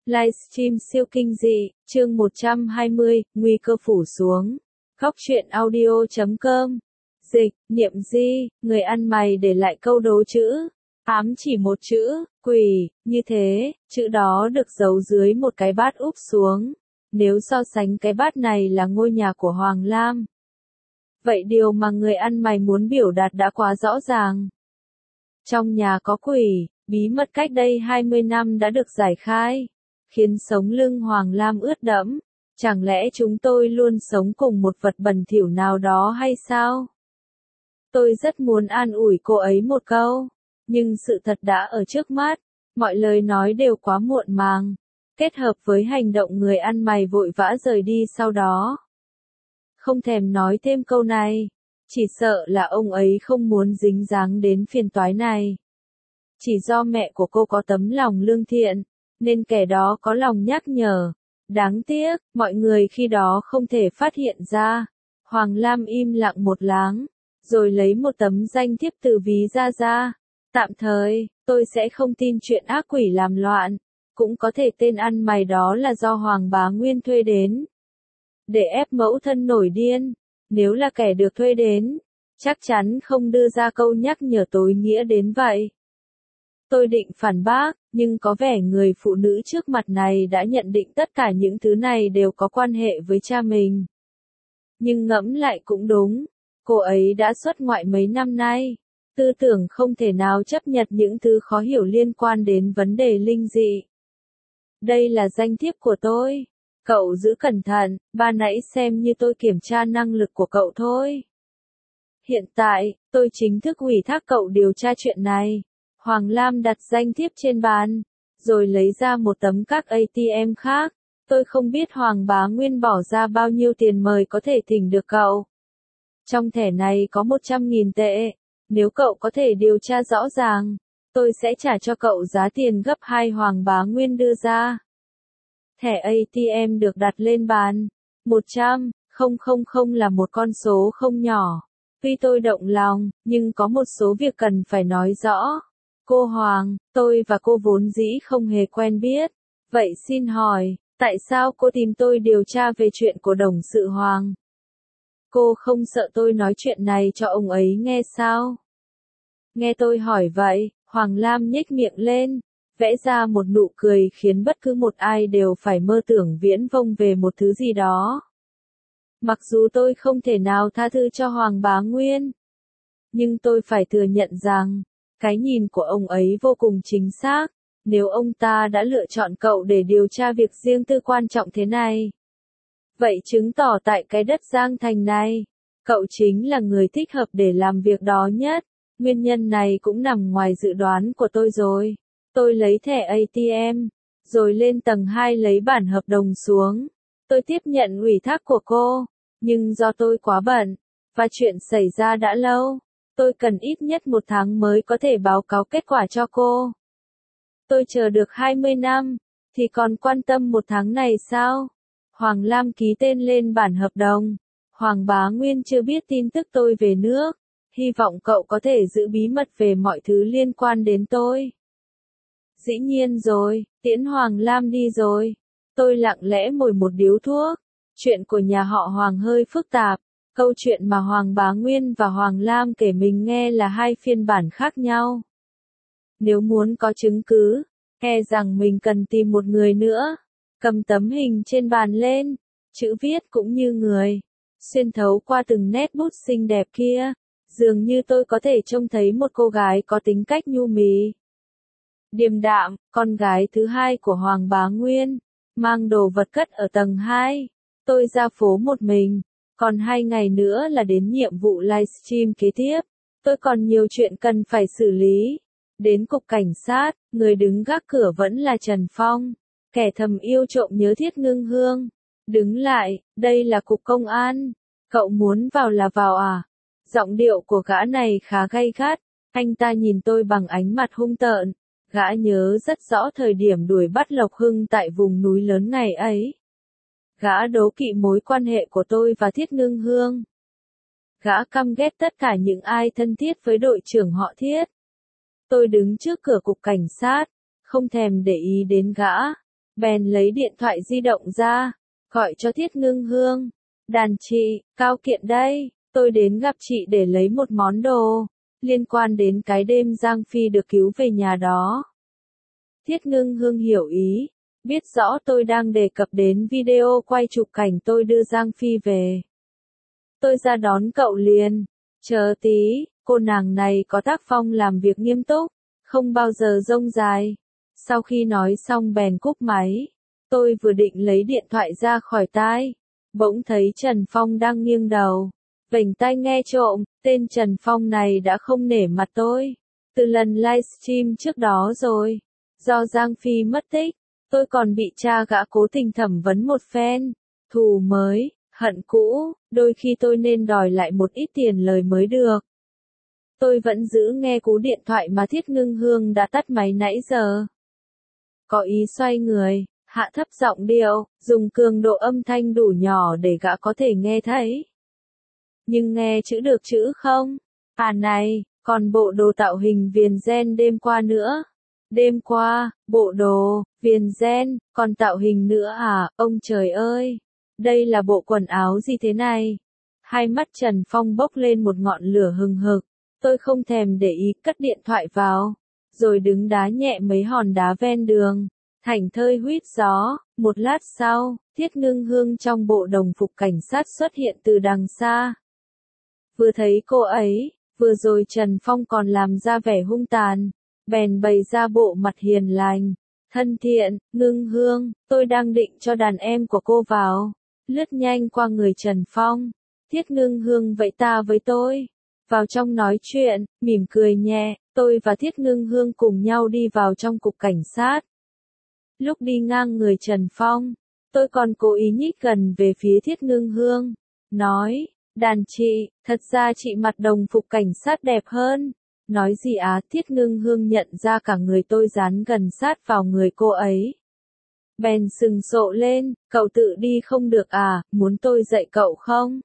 Livestream siêu kinh dị, chương 120, nguy cơ phủ xuống. Góc truyện audio.com. Dịch, niệm di, người ăn mày để lại câu đố chữ. Ám chỉ một chữ, quỷ, như thế, chữ đó được giấu dưới một cái bát úp xuống. Nếu so sánh cái bát này là ngôi nhà của Hoàng Lam. Vậy điều mà người ăn mày muốn biểu đạt đã quá rõ ràng. Trong nhà có quỷ, bí mật cách đây 20 năm đã được giải khai, khiến sống lưng Hoàng Lam ướt đẫm. Chẳng lẽ chúng tôi luôn sống cùng một vật bẩn thỉu nào đó hay sao? Tôi rất muốn an ủi cô ấy một câu, nhưng sự thật đã ở trước mắt, mọi lời nói đều quá muộn màng, kết hợp với hành động người ăn mày vội vã rời đi sau đó. Không thèm nói thêm câu này, chỉ sợ là ông ấy không muốn dính dáng đến phiền toái này. Chỉ do mẹ của cô có tấm lòng lương thiện, nên kẻ đó có lòng nhắc nhở. Đáng tiếc, mọi người khi đó không thể phát hiện ra. Hoàng Lam im lặng một láng, rồi lấy một tấm danh thiếp từ ví ra. Tạm thời, tôi sẽ không tin chuyện ác quỷ làm loạn. Cũng có thể tên ăn mày đó là do Hoàng Bá Nguyên thuê đến. Để ép mẫu thân nổi điên. Nếu là kẻ được thuê đến, chắc chắn không đưa ra câu nhắc nhở tối nghĩa đến vậy. Tôi định phản bác, nhưng có vẻ người phụ nữ trước mặt này đã nhận định tất cả những thứ này đều có quan hệ với cha mình. Nhưng ngẫm lại cũng đúng, cô ấy đã xuất ngoại mấy năm nay, tư tưởng không thể nào chấp nhận những thứ khó hiểu liên quan đến vấn đề linh dị. Đây là danh thiếp của tôi, cậu giữ cẩn thận, ban nãy xem như tôi kiểm tra năng lực của cậu thôi. Hiện tại, tôi chính thức ủy thác cậu điều tra chuyện này. Hoàng Lam đặt danh thiếp trên bàn, rồi lấy ra một tấm các ATM khác. Tôi không biết Hoàng Bá Nguyên bỏ ra bao nhiêu tiền mời có thể thỉnh được cậu. Trong thẻ này có 100.000 tệ. Nếu cậu có thể điều tra rõ ràng, tôi sẽ trả cho cậu giá tiền gấp 2 Hoàng Bá Nguyên đưa ra. Thẻ ATM được đặt lên bàn. 100.000 là một con số không nhỏ. Tuy tôi động lòng, nhưng có một số việc cần phải nói rõ. Cô Hoàng, tôi và cô vốn dĩ không hề quen biết. Vậy xin hỏi, tại sao cô tìm tôi điều tra về chuyện của đồng sự Hoàng? Cô không sợ tôi nói chuyện này cho ông ấy nghe sao? Nghe tôi hỏi vậy, Hoàng Lam nhếch miệng lên, vẽ ra một nụ cười khiến bất cứ một ai đều phải mơ tưởng viễn vông về một thứ gì đó. Mặc dù tôi không thể nào tha thứ cho Hoàng Bá Nguyên, nhưng tôi phải thừa nhận rằng, cái nhìn của ông ấy vô cùng chính xác. Nếu ông ta đã lựa chọn cậu để điều tra việc riêng tư quan trọng thế này, vậy chứng tỏ tại cái đất Giang Thành này, cậu chính là người thích hợp để làm việc đó nhất. Nguyên nhân này cũng nằm ngoài dự đoán của tôi rồi. Tôi lấy thẻ ATM, rồi lên tầng 2 lấy bản hợp đồng xuống. Tôi tiếp nhận ủy thác của cô, nhưng do tôi quá bận, và chuyện xảy ra đã lâu, tôi cần ít nhất 1 tháng mới có thể báo cáo kết quả cho cô. Tôi chờ được 20 năm, thì còn quan tâm 1 tháng này sao? Hoàng Lam ký tên lên bản hợp đồng. Hoàng Bá Nguyên chưa biết tin tức tôi về nước. Hy vọng cậu có thể giữ bí mật về mọi thứ liên quan đến tôi. Dĩ nhiên rồi, tiễn Hoàng Lam đi rồi. Tôi lặng lẽ mồi một điếu thuốc. Chuyện của nhà họ Hoàng hơi phức tạp. Câu chuyện mà Hoàng Bá Nguyên và Hoàng Lam kể mình nghe là 2 phiên bản khác nhau. Nếu muốn có chứng cứ, e rằng mình cần tìm một người nữa. Cầm tấm hình trên bàn lên, chữ viết cũng như người. Xuyên thấu qua từng nét bút xinh đẹp kia, dường như tôi có thể trông thấy một cô gái có tính cách nhu mì, điềm đạm, con gái thứ hai của Hoàng Bá Nguyên, mang đồ vật cất ở tầng 2. Tôi ra phố một mình, còn 2 ngày nữa là đến nhiệm vụ livestream kế tiếp. Tôi còn nhiều chuyện cần phải xử lý. Đến cục cảnh sát, người đứng gác cửa vẫn là Trần Phong, kẻ thầm yêu trộm nhớ Thiết Ngưng Hương. Đứng lại, đây là cục công an. Cậu muốn vào là vào à? Giọng điệu của gã này khá gay gắt. Anh ta nhìn tôi bằng ánh mặt hung tợn. Gã nhớ rất rõ thời điểm đuổi bắt Lộc Hưng tại vùng núi lớn ngày ấy. Gã đố kỵ mối quan hệ của tôi và Thiết Ngưng Hương. Gã căm ghét tất cả những ai thân thiết với đội trưởng họ Thiết. Tôi đứng trước cửa cục cảnh sát, không thèm để ý đến gã. Bèn lấy điện thoại di động ra, gọi cho Thiết Ngưng Hương. Đàn chị, Cao Kiện đây, tôi đến gặp chị để lấy một món đồ, liên quan đến cái đêm Giang Phi được cứu về nhà đó. Thiết Ngưng Hương hiểu ý, biết rõ tôi đang đề cập đến video quay chụp cảnh tôi đưa Giang Phi về. Tôi ra đón cậu liền, chờ tí, cô nàng này có tác phong làm việc nghiêm túc, không bao giờ rông dài. Sau khi nói xong bèn cúp máy, tôi vừa định lấy điện thoại ra khỏi tai, bỗng thấy Trần Phong đang nghiêng đầu, vểnh tai nghe trộm. Tên Trần Phong này đã không nể mặt tôi từ lần livestream trước đó rồi. Do Giang Phi mất tích, tôi còn bị cha gã cố tình thẩm vấn một phen. Thù mới, hận cũ, đôi khi tôi nên đòi lại một ít tiền lời mới được. Tôi vẫn giữ nghe cú điện thoại mà Thiết Ngưng Hương đã tắt máy nãy giờ. Có ý xoay người, hạ thấp giọng điệu, dùng cường độ âm thanh đủ nhỏ để gã có thể nghe thấy. Nhưng nghe chữ được chữ không? À này, còn bộ đồ tạo hình viền gen đêm qua nữa. Đêm qua, bộ đồ, viền gen, còn tạo hình nữa à, ông trời ơi. Đây là bộ quần áo gì thế này? Hai mắt Trần Phong bốc lên một ngọn lửa hừng hực. Tôi không thèm để ý, cất điện thoại vào, rồi đứng đá nhẹ mấy hòn đá ven đường, thảnh thơi huýt gió. Một lát sau, Thiết Ngưng Hương trong bộ đồng phục cảnh sát xuất hiện từ đằng xa. Vừa thấy cô ấy, vừa rồi Trần Phong còn làm ra vẻ hung tàn, bèn bày ra bộ mặt hiền lành, thân thiện. Ngưng Hương, tôi đang định cho đàn em của cô vào. Lướt nhanh qua người Trần Phong, Thiết Ngưng Hương vẫy ta với tôi. Vào trong nói chuyện, mỉm cười nhẹ, tôi và Thiết Ngưng Hương cùng nhau đi vào trong cục cảnh sát. Lúc đi ngang người Trần Phong, tôi còn cố ý nhích gần về phía Thiết Ngưng Hương, nói, đàn chị, thật ra chị mặc đồng phục cảnh sát đẹp hơn. Nói gì á? Thiết Ngưng Hương nhận ra cả người tôi dán gần sát vào người cô ấy. Bèn sừng sộ lên, cậu tự đi không được à, muốn tôi dạy cậu không?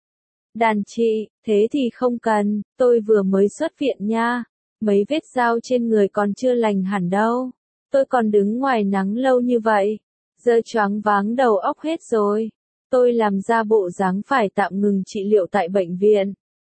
Đàn chị, thế thì không cần, tôi vừa mới xuất viện nha, mấy vết dao trên người còn chưa lành hẳn đâu. Tôi còn đứng ngoài nắng lâu như vậy, giờ choáng váng đầu óc hết rồi. Tôi làm ra bộ dáng phải tạm ngừng trị liệu tại bệnh viện.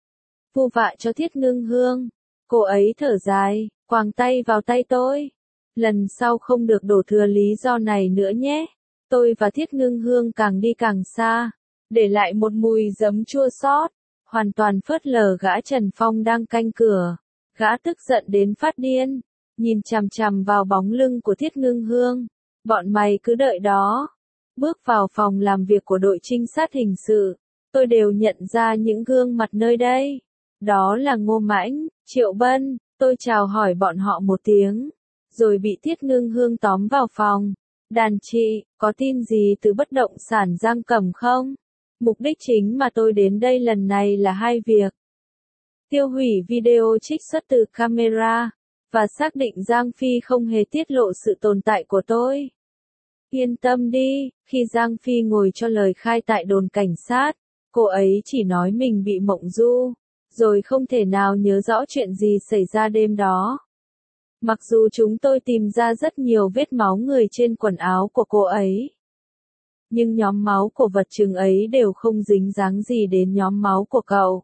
Vu vạ cho Thiết Ngưng Hương, cô ấy thở dài, quàng tay vào tay tôi. Lần sau không được đổ thừa lý do này nữa nhé. Tôi và Thiết Ngưng Hương càng đi càng xa, để lại một mùi giấm chua xót, hoàn toàn phớt lờ gã Trần Phong đang canh cửa. Gã tức giận đến phát điên, nhìn chằm chằm vào bóng lưng của Thiết Ngưng Hương. Bọn mày cứ đợi đó. Bước vào phòng làm việc của đội trinh sát hình sự, tôi đều nhận ra những gương mặt nơi đây. Đó là Ngô Mãnh, Triệu Bân. Tôi chào hỏi bọn họ một tiếng, rồi bị Thiết Ngưng Hương tóm vào phòng. Đàn chị, có tin gì từ bất động sản Giang Cẩm không? Mục đích chính mà tôi đến đây lần này là hai việc. Tiêu hủy video trích xuất từ camera, và xác định Giang Phi không hề tiết lộ sự tồn tại của tôi. Yên tâm đi, khi Giang Phi ngồi cho lời khai tại đồn cảnh sát, cô ấy chỉ nói mình bị mộng du, rồi không thể nào nhớ rõ chuyện gì xảy ra đêm đó. Mặc dù chúng tôi tìm ra rất nhiều vết máu người trên quần áo của cô ấy, nhưng nhóm máu của vật chứng ấy đều không dính dáng gì đến nhóm máu của cậu.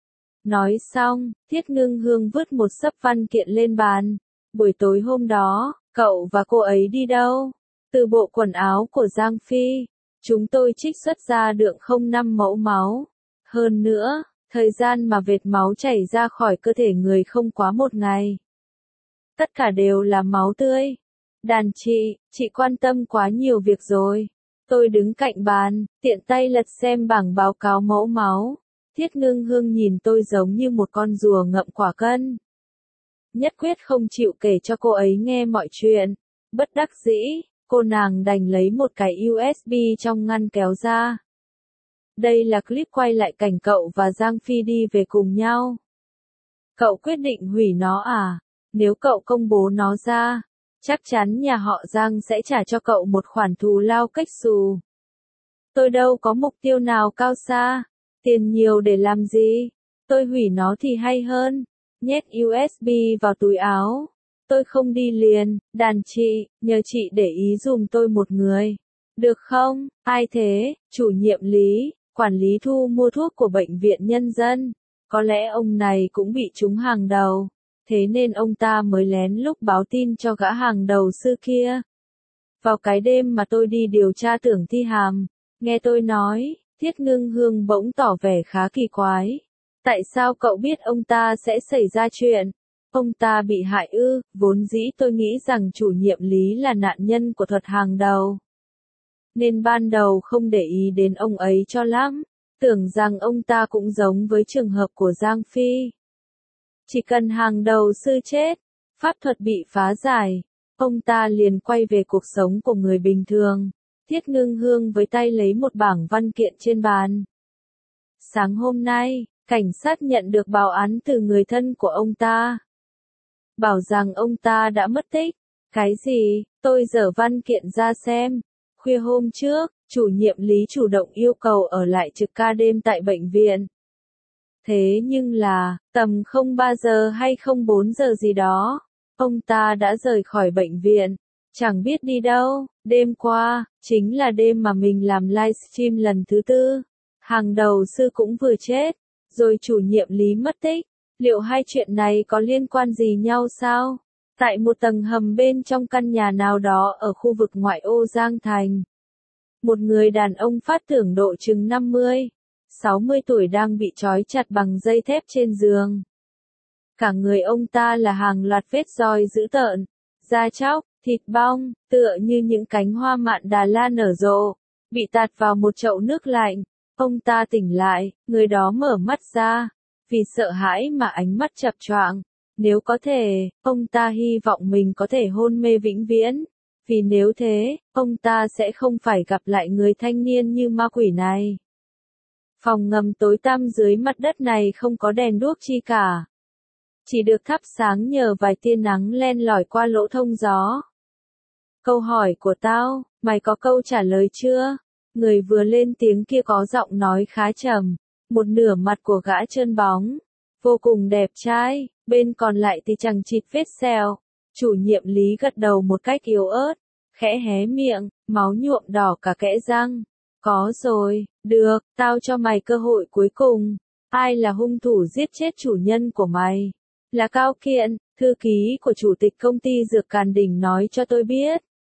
Nói xong, Thiết Ngưng Hương vứt một xấp văn kiện lên bàn. Buổi tối hôm đó, cậu và cô ấy đi đâu? Từ bộ quần áo của Giang Phi, chúng tôi trích xuất ra được 0,5 mẫu máu. Hơn nữa, thời gian mà vệt máu chảy ra khỏi cơ thể người không quá 1 ngày. Tất cả đều là máu tươi. Đàn chị quan tâm quá nhiều việc rồi. Tôi đứng cạnh bàn, tiện tay lật xem bảng báo cáo mẫu máu. Thiết Ngưng Hương nhìn tôi giống như một con rùa ngậm quả cân. Nhất quyết không chịu kể cho cô ấy nghe mọi chuyện. Bất đắc dĩ, cô nàng đành lấy một cái USB trong ngăn kéo ra. Đây là clip quay lại cảnh cậu và Giang Phi đi về cùng nhau. Cậu quyết định hủy nó à? Nếu cậu công bố nó ra, chắc chắn nhà họ Giang sẽ trả cho cậu một khoản thù lao cách xù. Tôi đâu có mục tiêu nào cao xa, tiền nhiều để làm gì? Tôi hủy nó thì hay hơn. Nhét USB vào túi áo, Tôi không đi liền, đàn chị, nhờ chị để ý dùm tôi một người. Được không? Ai thế? Chủ nhiệm Lý, quản lý thu mua thuốc của bệnh viện nhân dân. Có lẽ ông này cũng bị trúng hàng đầu. Thế nên ông ta mới lén lúc báo tin cho gã hàng đầu sư kia. Vào cái đêm mà tôi đi điều tra tưởng thi hàm, nghe tôi nói, Thiết Ngưng Hương bỗng tỏ vẻ khá kỳ quái. Tại sao cậu biết ông ta sẽ xảy ra chuyện? Ông ta bị hại ư? Vốn dĩ tôi nghĩ rằng chủ nhiệm Lý là nạn nhân của thuật hàng đầu. Nên ban đầu không để ý đến ông ấy cho lắm, tưởng rằng ông ta cũng giống với trường hợp của Giang Phi. Chỉ cần hàng đầu sư chết, pháp thuật bị phá giải, ông ta liền quay về cuộc sống của người bình thường. Thiết Ngưng Hương với tay lấy một bảng văn kiện trên bàn. Sáng hôm nay, cảnh sát nhận được báo án từ người thân của ông ta. Bảo rằng ông ta đã mất tích. Cái gì? Tôi dở văn kiện ra xem. Khuya hôm trước, chủ nhiệm Lý chủ động yêu cầu ở lại trực ca đêm tại bệnh viện. Thế nhưng là, tầm 03 giờ hay 04 giờ gì đó, ông ta đã rời khỏi bệnh viện. Chẳng biết đi đâu. Đêm qua, chính là đêm mà mình làm livestream lần thứ 4. Hàng đầu sư cũng vừa chết, rồi chủ nhiệm Lý mất tích. Liệu hai chuyện này có liên quan gì nhau sao? Tại một tầng hầm bên trong căn nhà nào đó ở khu vực ngoại ô Giang Thành, một người đàn ông phát tưởng độ chừng 50, 60 tuổi đang bị trói chặt bằng dây thép trên giường. Cả người ông ta là hàng loạt vết roi dữ tợn, da chóc, thịt bong, tựa như những cánh hoa mạn Đà La nở rộ, bị tạt vào một chậu nước lạnh. Ông ta tỉnh lại, người đó mở mắt ra, vì sợ hãi mà ánh mắt chập choạng. Nếu có thể, ông ta hy vọng mình có thể hôn mê vĩnh viễn, vì nếu thế, ông ta sẽ không phải gặp lại người thanh niên như ma quỷ này. Phòng ngầm tối tăm dưới mặt đất này không có đèn đuốc chi cả, chỉ được thắp sáng nhờ vài tia nắng len lỏi qua lỗ thông gió. Câu hỏi của tao, mày có câu trả lời chưa? Người vừa lên tiếng kia có giọng nói khá trầm, một nửa mặt của gã trơn bóng, vô cùng đẹp trai, bên còn lại thì chằng chịt vết sẹo. Chủ nhiệm Lý gật đầu một cách yếu ớt, khẽ hé miệng, máu nhuộm đỏ cả kẽ răng. Có rồi, được, tao cho mày cơ hội cuối cùng. Ai là hung thủ giết chết chủ nhân của mày? Là Cao Kiện, thư ký của chủ tịch công ty Dược Càn Đỉnh nói cho tôi biết.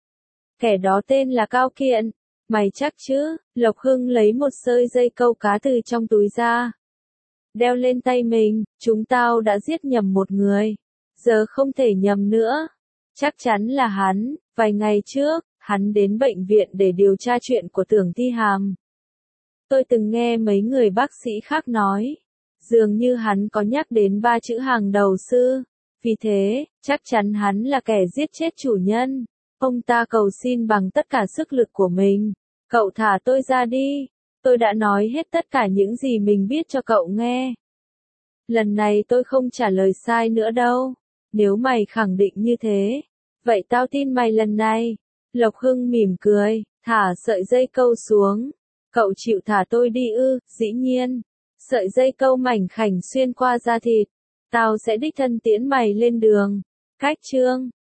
Kẻ đó tên là Cao Kiện. Mày chắc chứ? Lộc Hưng lấy một sợi dây câu cá từ trong túi ra, đeo lên tay mình. Chúng tao đã giết nhầm một người, giờ không thể nhầm nữa. Chắc chắn là hắn. Vài ngày trước, hắn đến bệnh viện để điều tra chuyện của tưởng thi hàm. Tôi từng nghe mấy người bác sĩ khác nói, dường như hắn có nhắc đến 3 chữ hàng đầu sư. Vì thế, chắc chắn hắn là kẻ giết chết chủ nhân. Ông ta cầu xin bằng tất cả sức lực của mình. Cậu thả tôi ra đi. Tôi đã nói hết tất cả những gì mình biết cho cậu nghe. Lần này tôi không trả lời sai nữa đâu. Nếu mày khẳng định như thế, vậy tao tin mày lần này. Lộc Hưng mỉm cười, thả sợi dây câu xuống. Cậu chịu thả tôi đi ư? Dĩ nhiên. Sợi dây câu mảnh khảnh xuyên qua da thịt. Tao sẽ đích thân tiễn mày lên đường. Cách chương